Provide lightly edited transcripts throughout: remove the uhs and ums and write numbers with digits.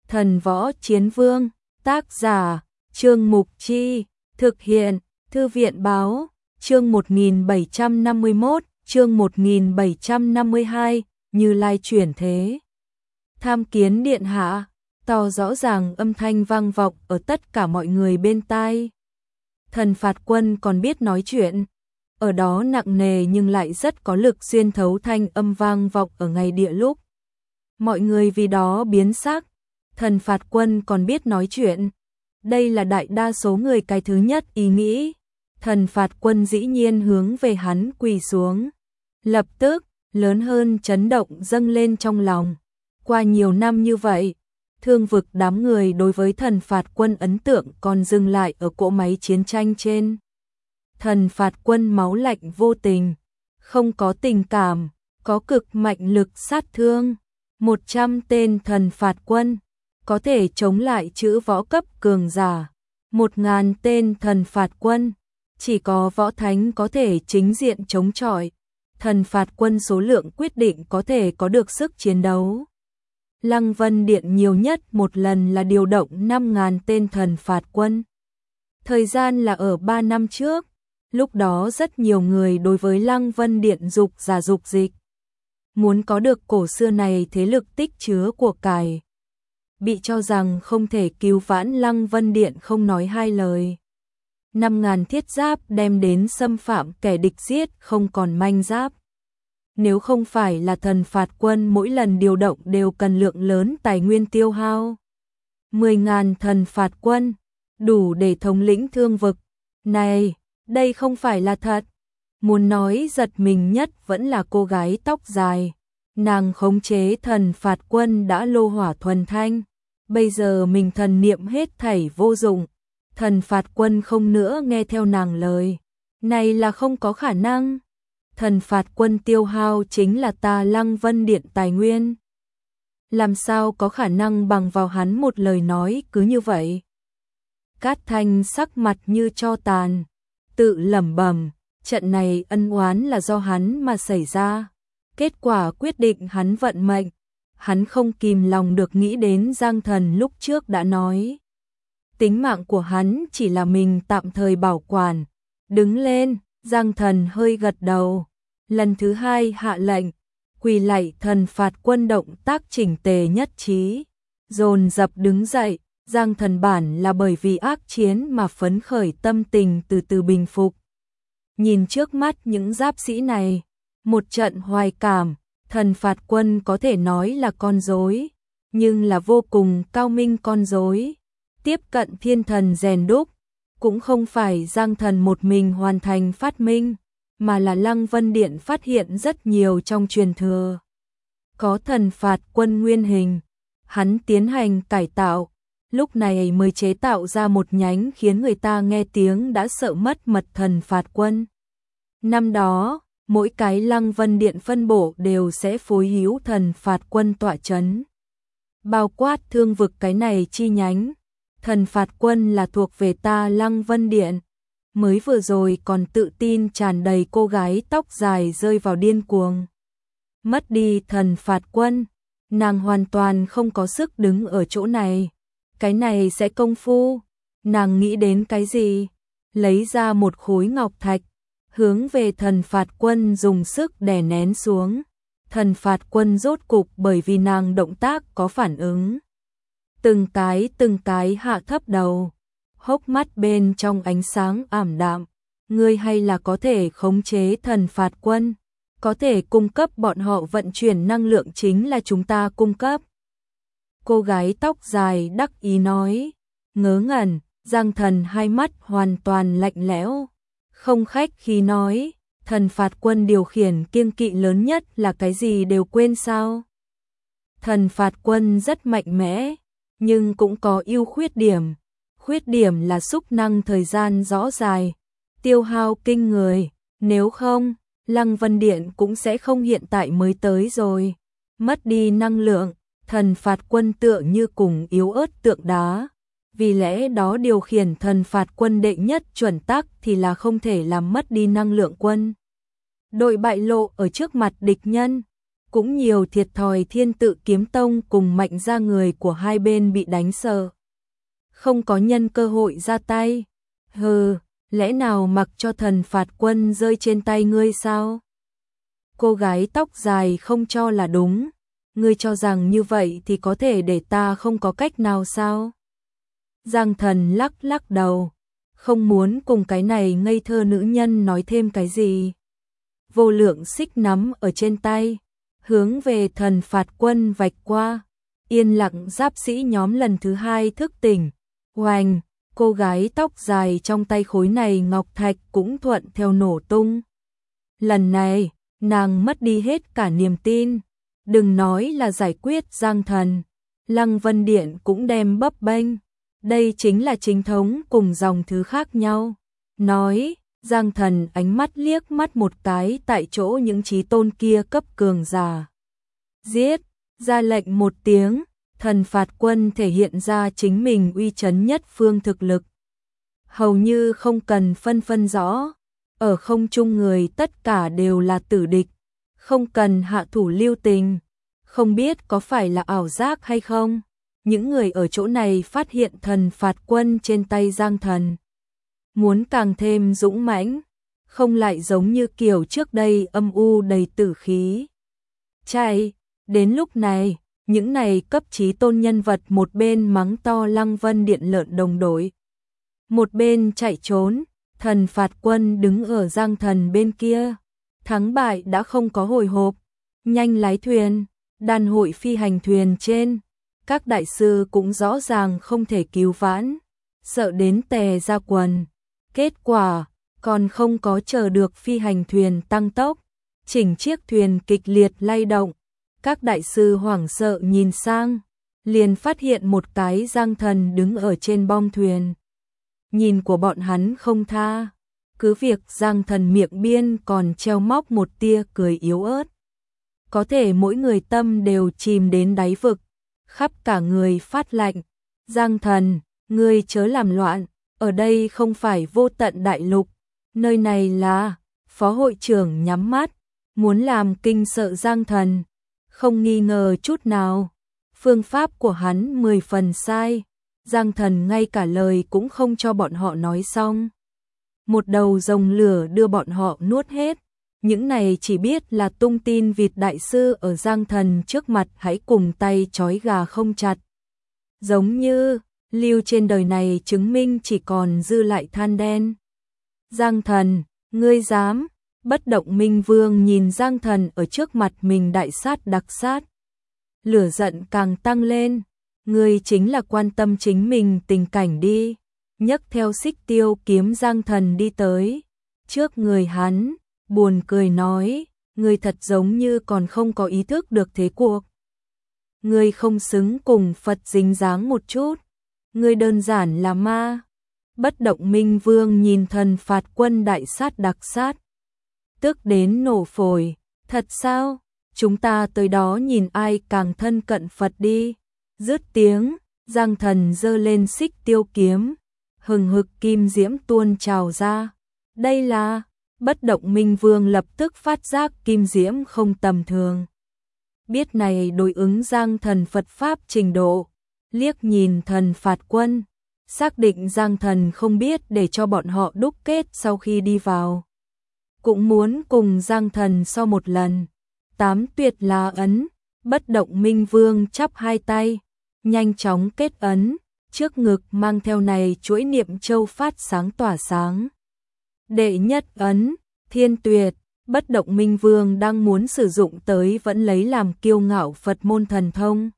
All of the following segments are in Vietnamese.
Thần Võ Chiến Vương, tác giả, Trương Mục Chi, thực hiện, Thư viện Báo, chương 1751, chương 1752, Như Lai chuyển thế. Tham kiến điện hạ, to rõ ràng âm thanh vang vọng ở tất cả mọi người bên tai. Thần Phạt Quân còn biết nói chuyện, ở đó nặng nề nhưng lại rất có lực xuyên thấu thanh âm vang vọng ở ngay địa lúc. Mọi người vì đó biến sắc, Thần Phạt Quân còn biết nói chuyện. Đây là đại đa số người cái thứ nhất ý nghĩ. Thần Phạt Quân dĩ nhiên hướng về hắn quỳ xuống. Lập tức, lớn hơn chấn động dâng lên trong lòng. Qua nhiều năm như vậy, Thương Vực đám người đối với Thần Phạt Quân ấn tượng còn dừng lại ở cỗ máy chiến tranh trên. Thần Phạt Quân máu lạnh vô tình, không có tình cảm, có cực mạnh lực sát thương. 100 tên Thần Phạt Quân có thể chống lại chữ võ cấp cường giả. 1000 tên Thần Phạt Quân chỉ có võ thánh có thể chính diện chống chọi. Thần Phạt Quân số lượng quyết định có thể có được sức chiến đấu. Lăng Vân Điện nhiều nhất một lần là điều động 5000 tên Thần Phạt Quân. Thời gian là ở 3 năm trước. Lúc đó rất nhiều người đối với Lăng Vân Điện dục giả dục dịch. Muốn có được cổ xưa này thế lực tích chứa của cải. Bị cho rằng không thể cứu vãn Lăng Vân Điện không nói hai lời. 5000 thiết giáp đem đến xâm phạm kẻ địch giết không còn manh giáp. Nếu không phải là Thần Phạt Quân mỗi lần điều động đều cần lượng lớn tài nguyên tiêu hao. 10.000 Thần Phạt Quân đủ để thống lĩnh Thương Vực. Này, đây không phải là thật. Muốn nói giật mình nhất vẫn là cô gái tóc dài. Nàng khống chế Thần Phạt Quân đã lô hỏa thuần thanh. Bây giờ mình thần niệm hết thảy vô dụng. Thần Phạt Quân không nữa nghe theo nàng lời. Này là không có khả năng. Thần Phạt Quân tiêu hao chính là ta Lăng Vân Điện tài nguyên. Làm sao có khả năng bằng vào hắn một lời nói cứ như vậy. Cát Thanh sắc mặt như tro tàn, tự lẩm bẩm, trận này ân oán là do hắn mà xảy ra. Kết quả quyết định hắn vận mệnh. Hắn không kìm lòng được nghĩ đến Giang Thần lúc trước đã nói. Tính mạng của hắn chỉ là mình tạm thời bảo quản. Đứng lên, Giang Thần hơi gật đầu. Lần thứ hai hạ lệnh, quỳ lạy Thần Phạt Quân động tác chỉnh tề nhất trí. Dồn dập đứng dậy, Giang Thần bản là bởi vì ác chiến mà phấn khởi tâm tình từ từ bình phục. Nhìn trước mắt những giáp sĩ này, một trận hoài cảm. Thần Phạt Quân có thể nói là con rối, nhưng là vô cùng cao minh con rối. Tiếp cận thiên thần rèn đúc, cũng không phải Giang Thần một mình hoàn thành phát minh, mà là Lăng Vân Điện phát hiện rất nhiều trong truyền thừa. Có Thần Phạt Quân nguyên hình, hắn tiến hành cải tạo, lúc này mới chế tạo ra một nhánh khiến người ta nghe tiếng đã sợ mất mật Thần Phạt Quân. Năm đó, mỗi cái Lăng Vân Điện phân bổ đều sẽ phối hữu Thần Phạt Quân tọa chấn. Bao quát Thương Vực cái này chi nhánh. Thần Phạt Quân là thuộc về ta Lăng Vân Điện. Mới vừa rồi còn tự tin tràn đầy cô gái tóc dài rơi vào điên cuồng. Mất đi Thần Phạt Quân, nàng hoàn toàn không có sức đứng ở chỗ này. Cái này sẽ công phu. Nàng nghĩ đến cái gì? Lấy ra một khối ngọc thạch, hướng về Thần Phạt Quân dùng sức đè nén xuống. Thần Phạt Quân rốt cục bởi vì nàng động tác có phản ứng. Từng cái hạ thấp đầu, hốc mắt bên trong ánh sáng ảm đạm. Ngươi hay là có thể khống chế Thần Phạt Quân, có thể cung cấp bọn họ vận chuyển năng lượng chính là chúng ta cung cấp. Cô gái tóc dài đắc ý nói, ngớ ngẩn, Giang Thần hai mắt hoàn toàn lạnh lẽo. Không khách khí nói, Thần Phạt Quân điều khiển kiêng kỵ lớn nhất là cái gì đều quên sao? Thần Phạt Quân rất mạnh mẽ, nhưng cũng có ưu khuyết điểm. Khuyết điểm là xúc năng thời gian rõ dài, tiêu hao kinh người, nếu không, Lăng Vân Điện cũng sẽ không hiện tại mới tới rồi. Mất đi năng lượng, Thần Phạt Quân tựa như cùng yếu ớt tượng đá. Vì lẽ đó điều khiển Thần Phạt Quân đệ nhất chuẩn tắc thì là không thể làm mất đi năng lượng quân. Đội bại lộ ở trước mặt địch nhân, cũng nhiều thiệt thòi Thiên Tự Kiếm Tông cùng Mạnh gia người của hai bên bị đánh sợ. Không có nhân cơ hội ra tay. Hừ, lẽ nào mặc cho Thần Phạt Quân rơi trên tay ngươi sao? Cô gái tóc dài không cho là đúng. Ngươi cho rằng như vậy thì có thể để ta không có cách nào sao? Giang Thần lắc lắc đầu, không muốn cùng cái này ngây thơ nữ nhân nói thêm cái gì. Vô lượng xích nắm ở trên tay, hướng về Thần Phạt Quân vạch qua. Yên lặng giáp sĩ nhóm lần thứ hai thức tỉnh. Oanh, cô gái tóc dài trong tay khối này ngọc thạch cũng thuận theo nổ tung. Lần này, nàng mất đi hết cả niềm tin. Đừng nói là giải quyết Giang Thần, Lăng Vân Điện cũng đem bấp bênh. Đây chính là chính thống cùng dòng thứ khác nhau. Nói, Giang Thần ánh mắt liếc mắt một cái tại chỗ những chí tôn kia cấp cường giả. Giết, ra lệnh một tiếng, Thần Phạt Quân thể hiện ra chính mình uy chấn nhất phương thực lực. Hầu như không cần phân rõ, ở không trung người tất cả đều là tử địch, không cần hạ thủ lưu tình. Không biết có phải là ảo giác hay không, những người ở chỗ này phát hiện Thần Phạt Quân trên tay Giang Thần. Muốn càng thêm dũng mãnh, không lại giống như kiểu trước đây âm u đầy tử khí. Chạy, đến lúc này, những này cấp chí tôn nhân vật một bên mắng to Lăng Vân Điện lợn đồng đội, một bên chạy trốn. Thần Phạt Quân đứng ở Giang Thần bên kia, thắng bại đã không có hồi hộp, nhanh lái thuyền. Đàn hội phi hành thuyền trên, các đại sư cũng rõ ràng không thể cứu vãn, sợ đến tè ra quần. Kết quả, còn không có chờ được phi hành thuyền tăng tốc, chỉnh chiếc thuyền kịch liệt lay động. Các đại sư hoảng sợ nhìn sang, liền phát hiện một cái Giang Thần đứng ở trên bong thuyền. Nhìn của bọn hắn không tha, cứ việc Giang Thần miệng biên còn treo móc một tia cười yếu ớt. Có thể mỗi người tâm đều chìm đến đáy vực, khắp cả người phát lạnh. Giang Thần, ngươi chớ làm loạn, ở đây không phải Vô Tận Đại Lục, nơi này là... Phó hội trưởng nhắm mắt, muốn làm kinh sợ Giang Thần, không nghi ngờ chút nào. Phương pháp của hắn 10 phần sai, Giang Thần ngay cả lời cũng không cho bọn họ nói xong. Một đầu rồng lửa đưa bọn họ nuốt hết. Những này chỉ biết là tung tin vịt đại sư ở Giang Thần trước mặt hãy cùng tay trói gà không chặt. Giống như, lưu trên đời này chứng minh chỉ còn dư lại than đen. Giang Thần, ngươi dám? Bất Động Minh Vương nhìn Giang Thần ở trước mặt mình đại sát đặc sát. Lửa giận càng tăng lên, ngươi chính là quan tâm chính mình tình cảnh đi. Nhấc theo xích tiêu kiếm Giang Thần đi tới, trước người hắn. Buồn cười nói, ngươi thật giống như còn không có ý thức được thế cuộc. Ngươi không xứng cùng Phật dính dáng một chút, ngươi đơn giản là ma. Bất Động Minh Vương nhìn Thần Phạt Quân đại sát đặc sát, tức đến nổ phổi. Thật sao? Chúng ta tới đó nhìn ai càng thân cận Phật đi. Dứt tiếng, Giang Thần giơ lên xích tiêu kiếm, hừng hực kim diễm tuôn trào ra. Đây là... Bất Động Minh Vương lập tức phát giác kim diễm không tầm thường. Biết này đối ứng Giang Thần Phật Pháp trình độ, liếc nhìn Thần Phạt Quân, xác định Giang Thần không biết để cho bọn họ đúc kết sau khi đi vào. Cũng muốn cùng Giang Thần so một lần. 8 tuyệt là ấn, Bất Động Minh Vương chắp hai tay, nhanh chóng kết ấn, trước ngực mang theo này chuỗi niệm châu phát sáng tỏa sáng. Đệ nhất ấn, Thiên Tuyệt, Bất Động Minh Vương đang muốn sử dụng tới vẫn lấy làm kiêu ngạo Phật môn thần thông.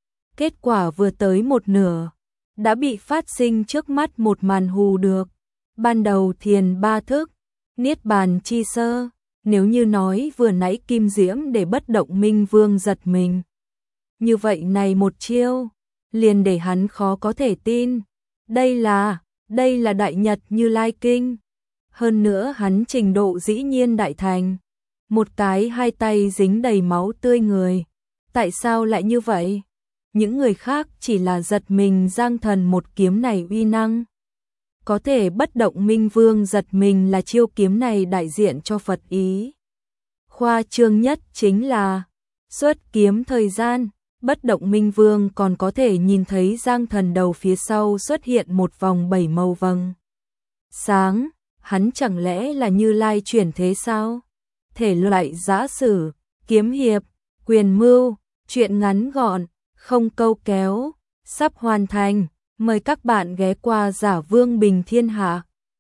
Kết quả vừa tới một nửa, đã bị phát sinh trước mắt một màn hù được. Ban đầu thiền 3 thức, niết bàn chi sơ, nếu như nói vừa nãy kim diễm để Bất Động Minh Vương giật mình. Như vậy này một chiêu, liền để hắn khó có thể tin. Đây là Đại Nhật Như Lai Kinh. Hơn nữa hắn trình độ dĩ nhiên đại thành. Một cái hai tay dính đầy máu tươi người. Tại sao lại như vậy? Những người khác chỉ là giật mình Giang Thần một kiếm này uy năng. Có thể Bất Động Minh Vương giật mình là chiêu kiếm này đại diện cho Phật ý. Khoa trương nhất chính là Xuất kiếm thời gian, bất động minh vương còn có thể nhìn thấy Giang Thần đầu phía sau xuất hiện một vòng 7 màu vầng sáng, hắn chẳng lẽ là Như Lai chuyển thế sao? Thể loại giã sử, kiếm hiệp, quyền mưu, truyện ngắn gọn, không câu kéo, sắp hoàn thành, mời các bạn ghé qua Giả Vương Bình Thiên Hạ.